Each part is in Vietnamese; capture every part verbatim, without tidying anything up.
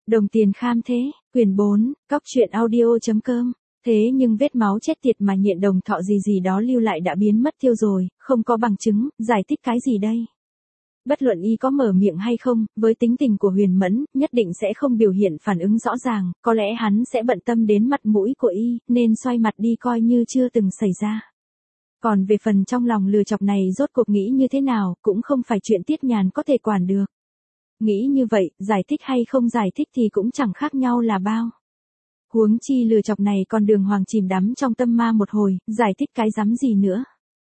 Đồng tiền kham thế, quyển bốn, cóc truyện audio.com. Thế nhưng vết máu chết tiệt mà Nhện Đồng Thọ gì gì đó lưu lại đã biến mất tiêu rồi, không có bằng chứng, giải thích cái gì đây? Bất luận y có mở miệng hay không, với tính tình của Huyền Mẫn, nhất định sẽ không biểu hiện phản ứng rõ ràng, có lẽ hắn sẽ bận tâm đến mặt mũi của y, nên xoay mặt đi coi như chưa từng xảy ra. Còn về phần trong lòng lừa chọc này rốt cuộc nghĩ như thế nào, cũng không phải chuyện Tiết Nhàn có thể quản được. Nghĩ như vậy, giải thích hay không giải thích thì cũng chẳng khác nhau là bao. Huống chi lừa chọc này còn đường hoàng chìm đắm trong tâm ma một hồi, giải thích cái rắm gì nữa.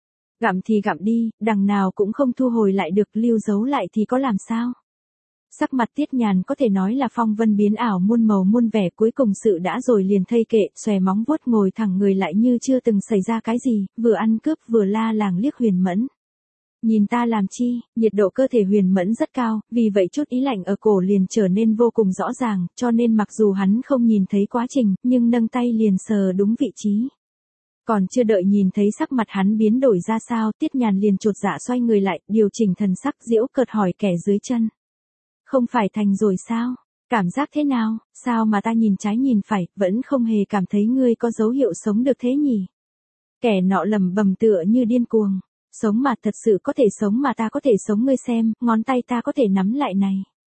Gặm thì gặm đi, đằng nào cũng không thu hồi lại được, lưu giấu lại thì có làm sao. Sắc mặt Tiết Nhàn có thể nói là phong vân biến ảo muôn màu muôn vẻ, cuối cùng sự đã rồi liền thây kệ, xòe móng vuốt ngồi thẳng người lại như chưa từng xảy ra cái gì, vừa ăn cướp vừa la làng liếc Huyền Mẫn. Nhìn ta làm chi, nhiệt độ cơ thể Huyền Mẫn rất cao, vì vậy chút ý lạnh ở cổ liền trở nên vô cùng rõ ràng, cho nên mặc dù hắn không nhìn thấy quá trình, nhưng nâng tay liền sờ đúng vị trí. Còn chưa đợi nhìn thấy sắc mặt hắn biến đổi ra sao, Tiết Nhàn liền chột dạ xoay người lại, điều chỉnh thần sắc giễu cợt hỏi kẻ dưới chân. Không phải thành rồi sao? Cảm giác thế nào? Sao mà ta nhìn trái nhìn phải, vẫn không hề cảm thấy ngươi có dấu hiệu sống được thế nhỉ? Kẻ nọ lẩm bẩm tựa như điên cuồng. Sống mà, thật sự có thể sống mà, ta có thể sống, ngươi xem, ngón tay ta có thể nắm lại này.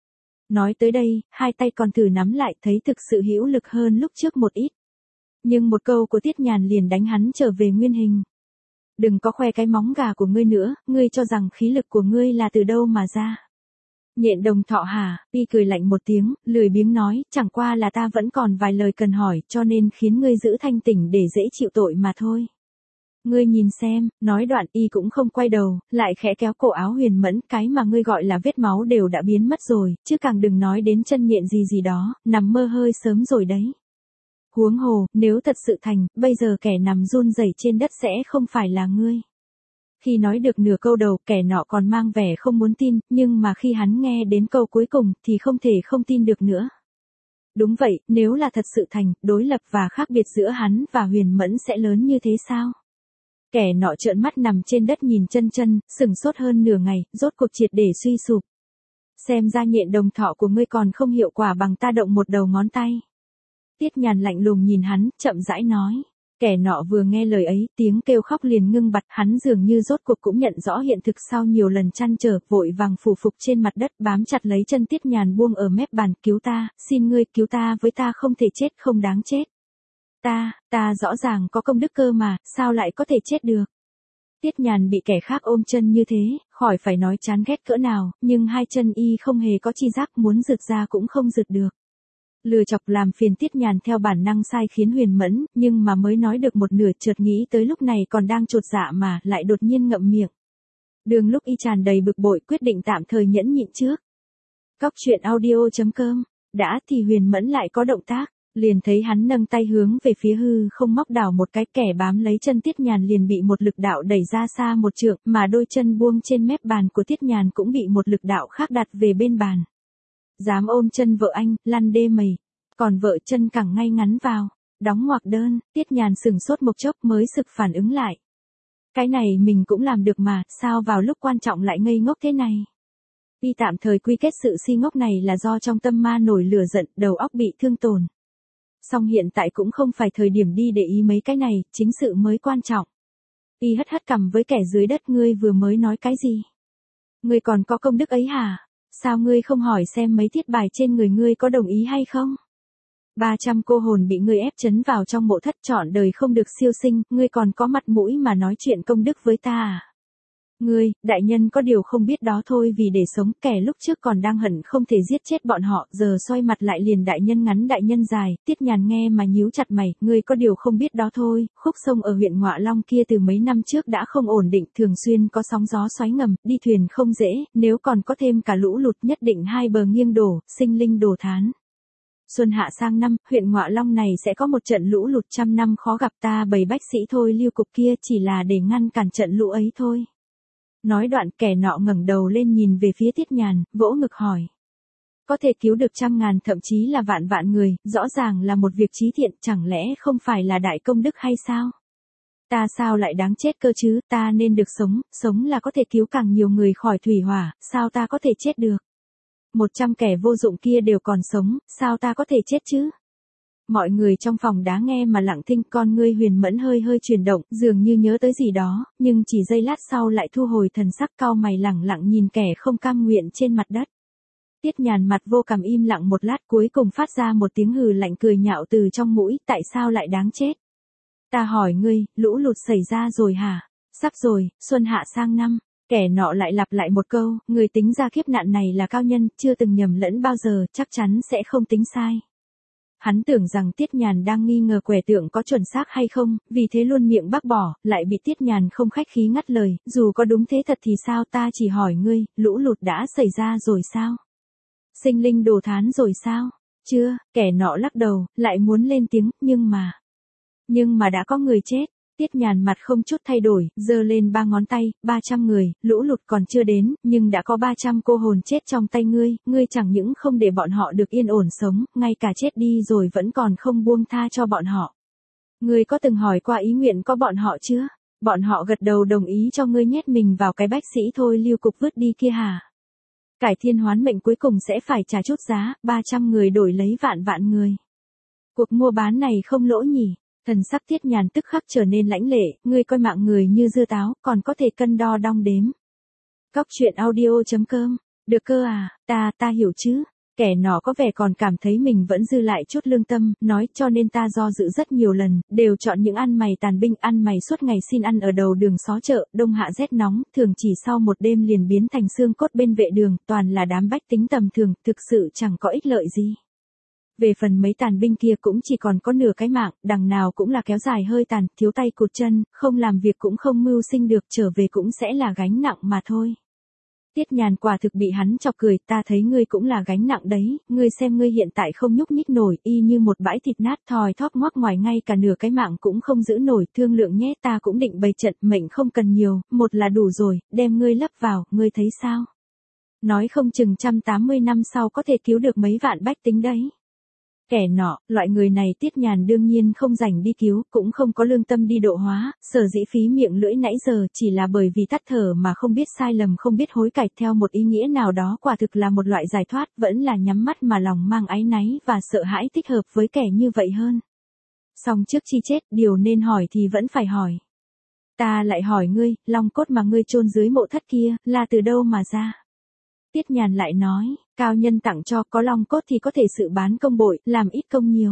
Nói tới đây, hai tay còn thử nắm lại, thấy thực sự hữu lực hơn lúc trước một ít. Nhưng một câu của Tiết Nhàn liền đánh hắn trở về nguyên hình. Đừng có khoe cái móng gà của ngươi nữa, ngươi cho rằng khí lực của ngươi là từ đâu mà ra. Nhện Đồng Thọ hả? Y cười lạnh một tiếng, lười biếng nói, chẳng qua là ta vẫn còn vài lời cần hỏi, cho nên khiến ngươi giữ thanh tỉnh để dễ chịu tội mà thôi. Ngươi nhìn xem, nói đoạn y cũng không quay đầu, lại khẽ kéo cổ áo Huyền Mẫn, cái mà ngươi gọi là vết máu đều đã biến mất rồi, chứ càng đừng nói đến chân nhện gì gì đó, nằm mơ hơi sớm rồi đấy. Huống hồ, nếu thật sự thành, bây giờ kẻ nằm run rẩy trên đất sẽ không phải là ngươi. Khi nói được nửa câu đầu, kẻ nọ còn mang vẻ không muốn tin, nhưng mà khi hắn nghe đến câu cuối cùng, thì không thể không tin được nữa. Đúng vậy, nếu là thật sự thành, đối lập và khác biệt giữa hắn và Huyền Mẫn sẽ lớn như thế sao? Kẻ nọ trợn mắt nằm trên đất nhìn chân chân, sửng sốt hơn nửa ngày, rốt cuộc triệt để suy sụp. Xem ra Nhện Đồng Thọ của ngươi còn không hiệu quả bằng ta động một đầu ngón tay. Tiết Nhàn lạnh lùng nhìn hắn, chậm rãi nói. Kẻ nọ vừa nghe lời ấy, tiếng kêu khóc liền ngưng bặt, hắn dường như rốt cuộc cũng nhận rõ hiện thực sau nhiều lần trăn trở, vội vàng phủ phục trên mặt đất, bám chặt lấy chân Tiết Nhàn buông ở mép bàn, cứu ta, xin ngươi cứu ta với, ta không thể chết, không đáng chết. Ta, ta rõ ràng có công đức cơ mà, sao lại có thể chết được? Tiết Nhàn bị kẻ khác ôm chân như thế, khỏi phải nói chán ghét cỡ nào, nhưng hai chân y không hề có chi giác, muốn rượt ra cũng không rượt được. Lừa chọc làm phiền Tiết Nhàn theo bản năng sai khiến Huyền Mẫn, nhưng mà mới nói được một nửa chợt nghĩ tới lúc này còn đang chột dạ mà, lại đột nhiên ngậm miệng. Đường lúc y tràn đầy bực bội quyết định tạm thời nhẫn nhịn trước. Cóc truyện audio.com, đã thì Huyền Mẫn lại có động tác. Liền thấy hắn nâng tay hướng về phía hư không móc đảo một cái, kẻ bám lấy chân Tiết Nhàn liền bị một lực đạo đẩy ra xa một trượng, mà đôi chân buông trên mép bàn của Tiết Nhàn cũng bị một lực đạo khác đặt về bên bàn. Dám ôm chân vợ anh, lăn đê mày. Còn vợ chân cẳng ngay ngắn vào. Đóng ngoặc đơn, Tiết Nhàn sửng sốt một chốc mới sực phản ứng lại. Cái này mình cũng làm được mà, sao vào lúc quan trọng lại ngây ngốc thế này? Y tạm thời quy kết sự si ngốc này là do trong tâm ma nổi lửa giận, đầu óc bị thương tổn. Song hiện tại cũng không phải thời điểm đi để ý mấy cái này, chính sự mới quan trọng. Y hất hất cằm với kẻ dưới đất, ngươi vừa mới nói cái gì? Ngươi còn có công đức ấy hả? Sao ngươi không hỏi xem mấy thiết bài trên người ngươi có đồng ý hay không? ba trăm cô hồn bị ngươi ép chấn vào trong mộ thất, trọn đời không được siêu sinh, ngươi còn có mặt mũi mà nói chuyện công đức với ta à? Ngươi, đại nhân có điều không biết đó thôi, vì để sống, kẻ lúc trước còn đang hận không thể giết chết bọn họ, giờ xoay mặt lại liền đại nhân ngắn đại nhân dài. Tiết Nhàn nghe mà nhíu chặt mày, ngươi có điều không biết đó thôi, khúc sông ở huyện Ngọa Long kia từ mấy năm trước đã không ổn định, thường xuyên có sóng gió xoáy ngầm, đi thuyền không dễ, nếu còn có thêm cả lũ lụt nhất định hai bờ nghiêng đổ, sinh linh đổ thán. Xuân hạ sang năm, huyện Ngọa Long này sẽ có một trận lũ lụt trăm năm khó gặp, ta bầy bách sĩ thôi lưu cục kia chỉ là để ngăn cản trận lũ ấy thôi. Nói đoạn kẻ nọ ngẩng đầu lên nhìn về phía Tiết Nhàn, vỗ ngực hỏi. Có thể cứu được trăm ngàn thậm chí là vạn vạn người, rõ ràng là một việc chí thiện, chẳng lẽ không phải là đại công đức hay sao? Ta sao lại đáng chết cơ chứ, ta nên được sống, sống là có thể cứu càng nhiều người khỏi thủy hỏa, sao ta có thể chết được? Một trăm kẻ vô dụng kia đều còn sống, sao ta có thể chết chứ? Mọi người trong phòng đá nghe mà lặng thinh, con ngươi Huyền Mẫn hơi hơi chuyển động, dường như nhớ tới gì đó, nhưng chỉ giây lát sau lại thu hồi thần sắc, cau mày lẳng lặng nhìn kẻ không cam nguyện trên mặt đất. Tiết Nhàn mặt vô cảm im lặng một lát, cuối cùng phát ra một tiếng hừ lạnh cười nhạo từ trong mũi, tại sao lại đáng chết? Ta hỏi ngươi, lũ lụt xảy ra rồi hả? Sắp rồi, xuân hạ sang năm. Kẻ nọ lại lặp lại một câu, người tính ra kiếp nạn này là cao nhân, chưa từng nhầm lẫn bao giờ, chắc chắn sẽ không tính sai. Hắn tưởng rằng Tiết Nhàn đang nghi ngờ quẻ tượng có chuẩn xác hay không, vì thế luôn miệng bác bỏ, lại bị Tiết Nhàn không khách khí ngắt lời, dù có đúng thế thật thì sao, ta chỉ hỏi ngươi, lũ lụt đã xảy ra rồi sao? Sinh linh đồ thán rồi sao? Chưa, kẻ nọ lắc đầu, lại muốn lên tiếng, nhưng mà... Nhưng mà đã có người chết. Tiết Nhàn mặt không chút thay đổi, giơ lên ba ngón tay, ba trăm người, lũ lụt còn chưa đến, nhưng đã có ba trăm cô hồn chết trong tay ngươi, ngươi chẳng những không để bọn họ được yên ổn sống, ngay cả chết đi rồi vẫn còn không buông tha cho bọn họ. Ngươi có từng hỏi qua ý nguyện có bọn họ chưa? Bọn họ gật đầu đồng ý cho ngươi nhét mình vào cái bách sĩ thôi lưu cục vứt đi kia hả? Cải thiên hoán mệnh cuối cùng sẽ phải trả chút giá, ba trăm người đổi lấy vạn vạn người. Cuộc mua bán này không lỗ nhỉ? Thần sắc Tiết Nhàn tức khắc trở nên lãnh lệ, ngươi coi mạng người như dưa táo, còn có thể cân đo đong đếm. Cóc truyện audio chấm com, được cơ à, ta, ta hiểu chứ. Kẻ nọ có vẻ còn cảm thấy mình vẫn dư lại chút lương tâm, nói cho nên ta do dự rất nhiều lần, đều chọn những ăn mày tàn binh, ăn mày suốt ngày xin ăn ở đầu đường xó chợ, đông hạ rét nóng, thường chỉ sau một đêm liền biến thành xương cốt bên vệ đường, toàn là đám bách tính tầm thường, thực sự chẳng có ích lợi gì. Về phần mấy tàn binh kia cũng chỉ còn có nửa cái mạng, đằng nào cũng là kéo dài hơi tàn, thiếu tay cụt chân, không làm việc cũng không mưu sinh được, trở về cũng sẽ là gánh nặng mà thôi. Tiết Nhàn quả thực bị hắn chọc cười, ta thấy ngươi cũng là gánh nặng đấy, ngươi xem ngươi hiện tại không nhúc nhích nổi, y như một bãi thịt nát thòi thóp ngoắc ngoài, ngay cả nửa cái mạng cũng không giữ nổi, thương lượng nhé, ta cũng định bày trận, mệnh không cần nhiều, một là đủ rồi, đem ngươi lấp vào, ngươi thấy sao? Nói không chừng một trăm tám mươi năm sau có thể cứu được mấy vạn bách tính đấy. Kẻ nọ, loại người này Tiết Nhàn đương nhiên không rảnh đi cứu, cũng không có lương tâm đi độ hóa, sở dĩ phí miệng lưỡi nãy giờ chỉ là bởi vì tắt thở mà không biết sai lầm, không biết hối cải, theo một ý nghĩa nào đó quả thực là một loại giải thoát, vẫn là nhắm mắt mà lòng mang áy náy và sợ hãi thích hợp với kẻ như vậy hơn. Song trước khi chết, điều nên hỏi thì vẫn phải hỏi. Ta lại hỏi ngươi, long cốt mà ngươi chôn dưới mộ thất kia, là từ đâu mà ra? Tiết Nhàn lại nói, cao nhân tặng cho, có long cốt thì có thể sự bán công bội, làm ít công nhiều.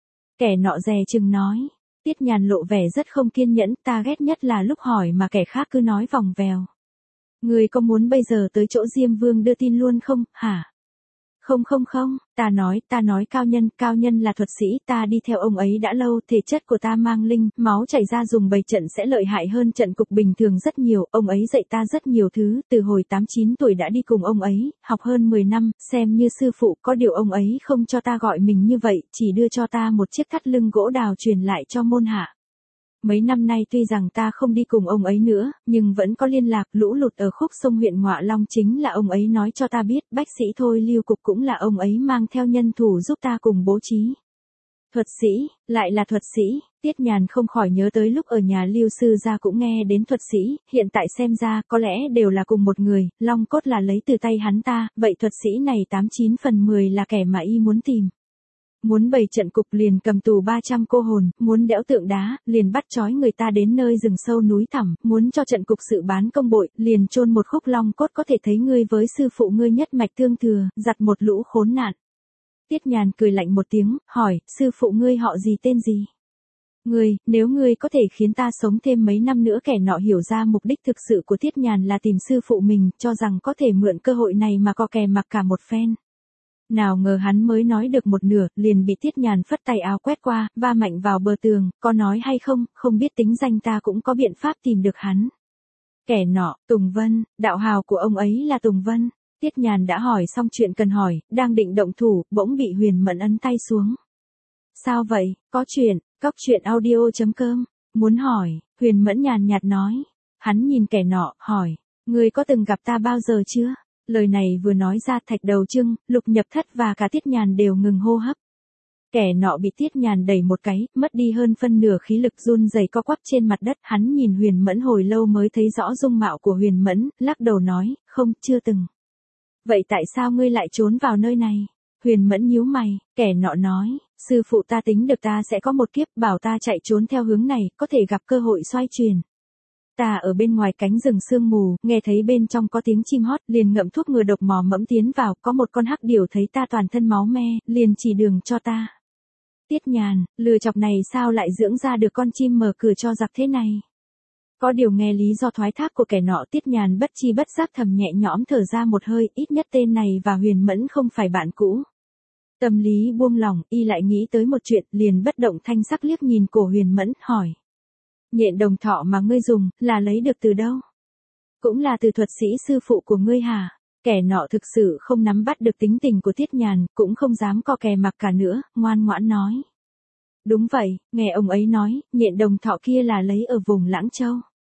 Kẻ nọ dè chừng nói, Tiết Nhàn lộ vẻ rất không kiên nhẫn, ta ghét nhất là lúc hỏi mà kẻ khác cứ nói vòng vèo. Ngươi có muốn bây giờ tới chỗ Diêm Vương đưa tin luôn không, hả? Không không không, ta nói, ta nói cao nhân, cao nhân là thuật sĩ, ta đi theo ông ấy đã lâu, thể chất của ta mang linh, máu chảy ra dùng bày trận sẽ lợi hại hơn trận cục bình thường rất nhiều, ông ấy dạy ta rất nhiều thứ, từ hồi tám chín tuổi đã đi cùng ông ấy, học hơn mười năm, xem như sư phụ, có điều ông ấy không cho ta gọi mình như vậy, chỉ đưa cho ta một chiếc thắt lưng gỗ đào truyền lại cho môn hạ. Mấy năm nay tuy rằng ta không đi cùng ông ấy nữa, nhưng vẫn có liên lạc, lũ lụt ở khúc sông huyện Ngọa Long chính là ông ấy nói cho ta biết, bách sĩ thôi lưu cục cũng là ông ấy mang theo nhân thủ giúp ta cùng bố trí. Thuật sĩ, lại là thuật sĩ, Tiết Nhàn không khỏi nhớ tới lúc ở nhà Lưu sư gia cũng nghe đến thuật sĩ, hiện tại xem ra có lẽ đều là cùng một người, long cốt là lấy từ tay hắn ta, vậy thuật sĩ này tám chín phần mười là kẻ mà y muốn tìm. Muốn bày trận cục liền cầm tù ba trăm cô hồn, muốn đẽo tượng đá, liền bắt trói người ta đến nơi rừng sâu núi thẳm, muốn cho trận cục sự bán công bội, liền chôn một khúc long cốt, có thể thấy ngươi với sư phụ ngươi nhất mạch tương thừa, giặt một lũ khốn nạn. Tiết Nhàn cười lạnh một tiếng, hỏi, sư phụ ngươi họ gì tên gì? Ngươi, nếu ngươi có thể khiến ta sống thêm mấy năm nữa. Kẻ nọ hiểu ra mục đích thực sự của Tiết Nhàn là tìm sư phụ mình, cho rằng có thể mượn cơ hội này mà co kè mặc cả một phen. Nào ngờ hắn mới nói được một nửa, liền bị Tiết Nhàn phất tay áo quét qua, va mạnh vào bờ tường, có nói hay không, không biết tính danh ta cũng có biện pháp tìm được hắn. Kẻ nọ, Tùng Vân, đạo hào của ông ấy là Tùng Vân. Tiết Nhàn đã hỏi xong chuyện cần hỏi, đang định động thủ, bỗng bị Huyền Mẫn ấn tay xuống. Sao vậy, có chuyện, cóc truyện audio chấm com, muốn hỏi, Huyền Mẫn nhàn nhạt nói. Hắn nhìn kẻ nọ, hỏi, ngươi có từng gặp ta bao giờ chưa? Lời này vừa nói ra, Thạch Đầu Trưng, Lục Nhập Thất và cả Tiết Nhàn đều ngừng hô hấp. Kẻ nọ bị Tiết Nhàn đẩy một cái, mất đi hơn phân nửa khí lực, run rẩy co quắp trên mặt đất. Hắn nhìn Huyền Mẫn hồi lâu mới thấy rõ dung mạo của Huyền Mẫn, lắc đầu nói, không, chưa từng. Vậy tại sao ngươi lại trốn vào nơi này? Huyền Mẫn nhíu mày, kẻ nọ nói, sư phụ ta tính được ta sẽ có một kiếp, bảo ta chạy trốn theo hướng này, có thể gặp cơ hội xoay chuyển. Ta ở bên ngoài cánh rừng sương mù, nghe thấy bên trong có tiếng chim hót, liền ngậm thuốc ngừa độc mò mẫm tiến vào, có một con hắc điểu thấy ta toàn thân máu me, liền chỉ đường cho ta. Tiết Nhàn, lừa chọc này sao lại dưỡng ra được con chim mở cửa cho giặc thế này? Có điều nghe lý do thoái thác của kẻ nọ, Tiết Nhàn bất chi bất giác thầm nhẹ nhõm thở ra một hơi, ít nhất tên này và Huyền Mẫn không phải bạn cũ. Tâm lý buông lỏng, y lại nghĩ tới một chuyện, liền bất động thanh sắc liếc nhìn cổ Huyền Mẫn, hỏi. Nhện đồng thọ mà ngươi dùng, là lấy được từ đâu? Cũng là từ thuật sĩ sư phụ của ngươi hả? Kẻ nọ thực sự không nắm bắt được tính tình của Tiết Nhàn, cũng không dám co kè mặc cả nữa, ngoan ngoãn nói. Đúng vậy, nghe ông ấy nói, nhện đồng thọ kia là lấy ở vùng Lãng Châu.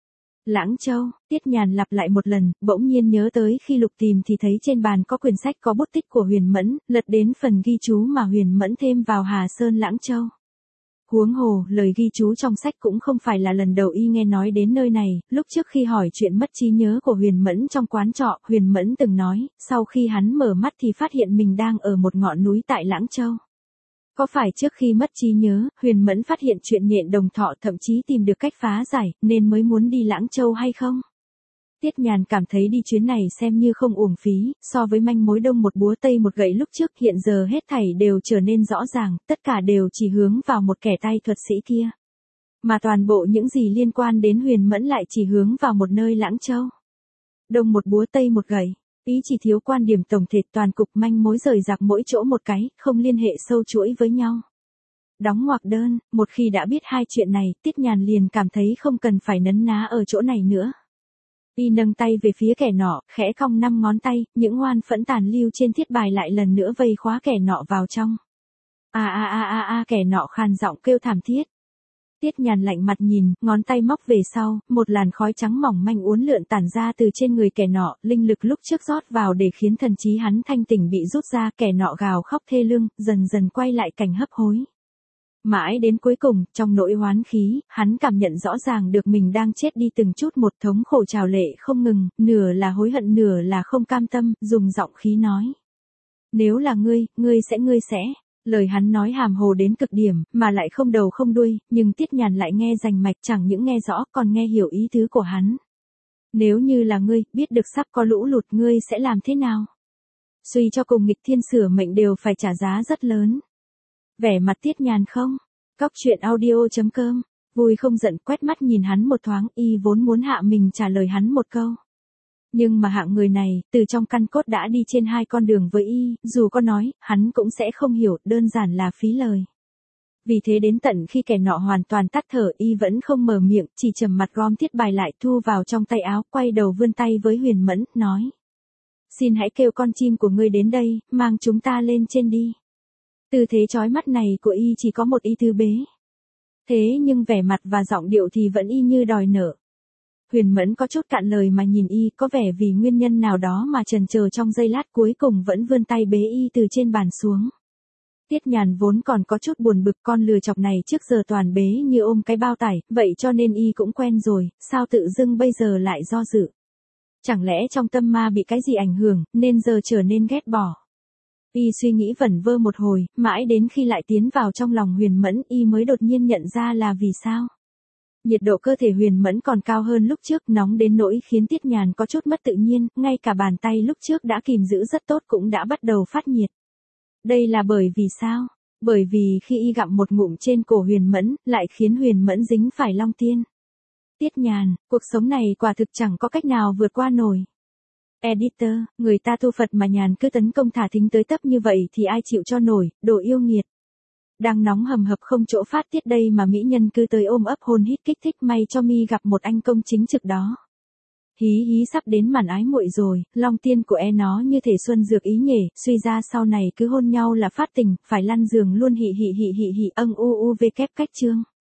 Lãng Châu, Tiết Nhàn lặp lại một lần, bỗng nhiên nhớ tới khi lục tìm thì thấy trên bàn có quyển sách có bút tích của Huyền Mẫn, lật đến phần ghi chú mà Huyền Mẫn thêm vào Hà Sơn Lãng Châu. Huống hồ, lời ghi chú trong sách cũng không phải là lần đầu y nghe nói đến nơi này, lúc trước khi hỏi chuyện mất trí nhớ của Huyền Mẫn trong quán trọ, Huyền Mẫn từng nói, sau khi hắn mở mắt thì phát hiện mình đang ở một ngọn núi tại Lãng Châu. Có phải trước khi mất trí nhớ, Huyền Mẫn phát hiện chuyện nhện đồng thọ thậm chí tìm được cách phá giải, nên mới muốn đi Lãng Châu hay không? Tiết Nhàn cảm thấy đi chuyến này xem như không uổng phí, so với manh mối đông một búa tây một gậy lúc trước hiện giờ hết thảy đều trở nên rõ ràng, tất cả đều chỉ hướng vào một kẻ tay thuật sĩ kia. Mà toàn bộ những gì liên quan đến Huyền Mẫn lại chỉ hướng vào một nơi Lãng Châu. Đông một búa tây một gậy, ý chỉ thiếu quan điểm tổng thể toàn cục manh mối rời rạc mỗi chỗ một cái, không liên hệ sâu chuỗi với nhau. Đóng ngoặc đơn, một khi đã biết hai chuyện này, Tiết Nhàn liền cảm thấy không cần phải nấn ná ở chỗ này nữa. Y nâng tay về phía kẻ nọ, khẽ cong năm ngón tay, những oan phẫn tàn lưu trên thiết bài lại lần nữa vây khóa kẻ nọ vào trong. A a a a a kẻ nọ khàn giọng kêu thảm thiết. Tiết Nhàn lạnh mặt nhìn, ngón tay móc về sau, một làn khói trắng mỏng manh uốn lượn tản ra từ trên người kẻ nọ, linh lực lúc trước rót vào để khiến thần trí hắn thanh tỉnh bị rút ra, kẻ nọ gào khóc thê lương, dần dần quay lại cảnh hấp hối. Mãi đến cuối cùng, trong nỗi oán khí, hắn cảm nhận rõ ràng được mình đang chết đi từng chút một, thống khổ trào lệ không ngừng, nửa là hối hận nửa là không cam tâm, dùng giọng khí nói. Nếu là ngươi, ngươi sẽ ngươi sẽ. Lời hắn nói hàm hồ đến cực điểm, mà lại không đầu không đuôi, nhưng Tiết Nhàn lại nghe rành mạch, chẳng những nghe rõ còn nghe hiểu ý tứ của hắn. Nếu như là ngươi, biết được sắp có lũ lụt, ngươi sẽ làm thế nào? Suy cho cùng nghịch thiên sửa mệnh đều phải trả giá rất lớn. Vẻ mặt Tiết Nhàn không? Cóc truyện audio chấm com, vui không giận, quét mắt nhìn hắn một thoáng, y vốn muốn hạ mình trả lời hắn một câu. Nhưng mà hạng người này, từ trong căn cốt đã đi trên hai con đường với y, dù có nói, hắn cũng sẽ không hiểu, đơn giản là phí lời. Vì thế đến tận khi kẻ nọ hoàn toàn tắt thở, y vẫn không mở miệng, chỉ trầm mặt gom thiết bài lại thu vào trong tay áo, quay đầu vươn tay với Huyền Mẫn, nói. Xin hãy kêu con chim của ngươi đến đây, mang chúng ta lên trên đi. Tư thế chói mắt này của y chỉ có một y tư bế. Thế nhưng vẻ mặt và giọng điệu thì vẫn y như đòi nợ. Huyền Mẫn có chút cạn lời mà nhìn y, có vẻ vì nguyên nhân nào đó mà chần chờ trong giây lát, cuối cùng vẫn vươn tay bế y từ trên bàn xuống. Tiết Nhàn vốn còn có chút buồn bực, con lừa chọc này trước giờ toàn bế như ôm cái bao tải, vậy cho nên y cũng quen rồi, sao tự dưng bây giờ lại do dự. Chẳng lẽ trong tâm ma bị cái gì ảnh hưởng, nên giờ trở nên ghét bỏ. Y suy nghĩ vẩn vơ một hồi, mãi đến khi lại tiến vào trong lòng Huyền Mẫn, y mới đột nhiên nhận ra là vì sao. Nhiệt độ cơ thể Huyền Mẫn còn cao hơn lúc trước, nóng đến nỗi khiến Tiết Nhàn có chút mất tự nhiên, ngay cả bàn tay lúc trước đã kìm giữ rất tốt cũng đã bắt đầu phát nhiệt. Đây là bởi vì sao? Bởi vì khi y gặm một ngụm trên cổ Huyền Mẫn, lại khiến Huyền Mẫn dính phải long tiên. Tiết Nhàn, cuộc sống này quả thực chẳng có cách nào vượt qua nổi. Editor, người ta tu Phật mà Nhàn cứ tấn công thả thính tới tấp như vậy thì ai chịu cho nổi, đồ yêu nghiệt. Đang nóng hầm hập không chỗ phát tiết đây mà mỹ nhân cứ tới ôm ấp hôn hít kích thích, may cho mi gặp một anh công chính trực đó. Hí hí sắp đến màn ái muội rồi, long tiên của e nó như thể xuân dược ý nhể, suy ra sau này cứ hôn nhau là phát tình, phải lăn giường luôn hị hị hị hị hị âng u u v kép cách chương.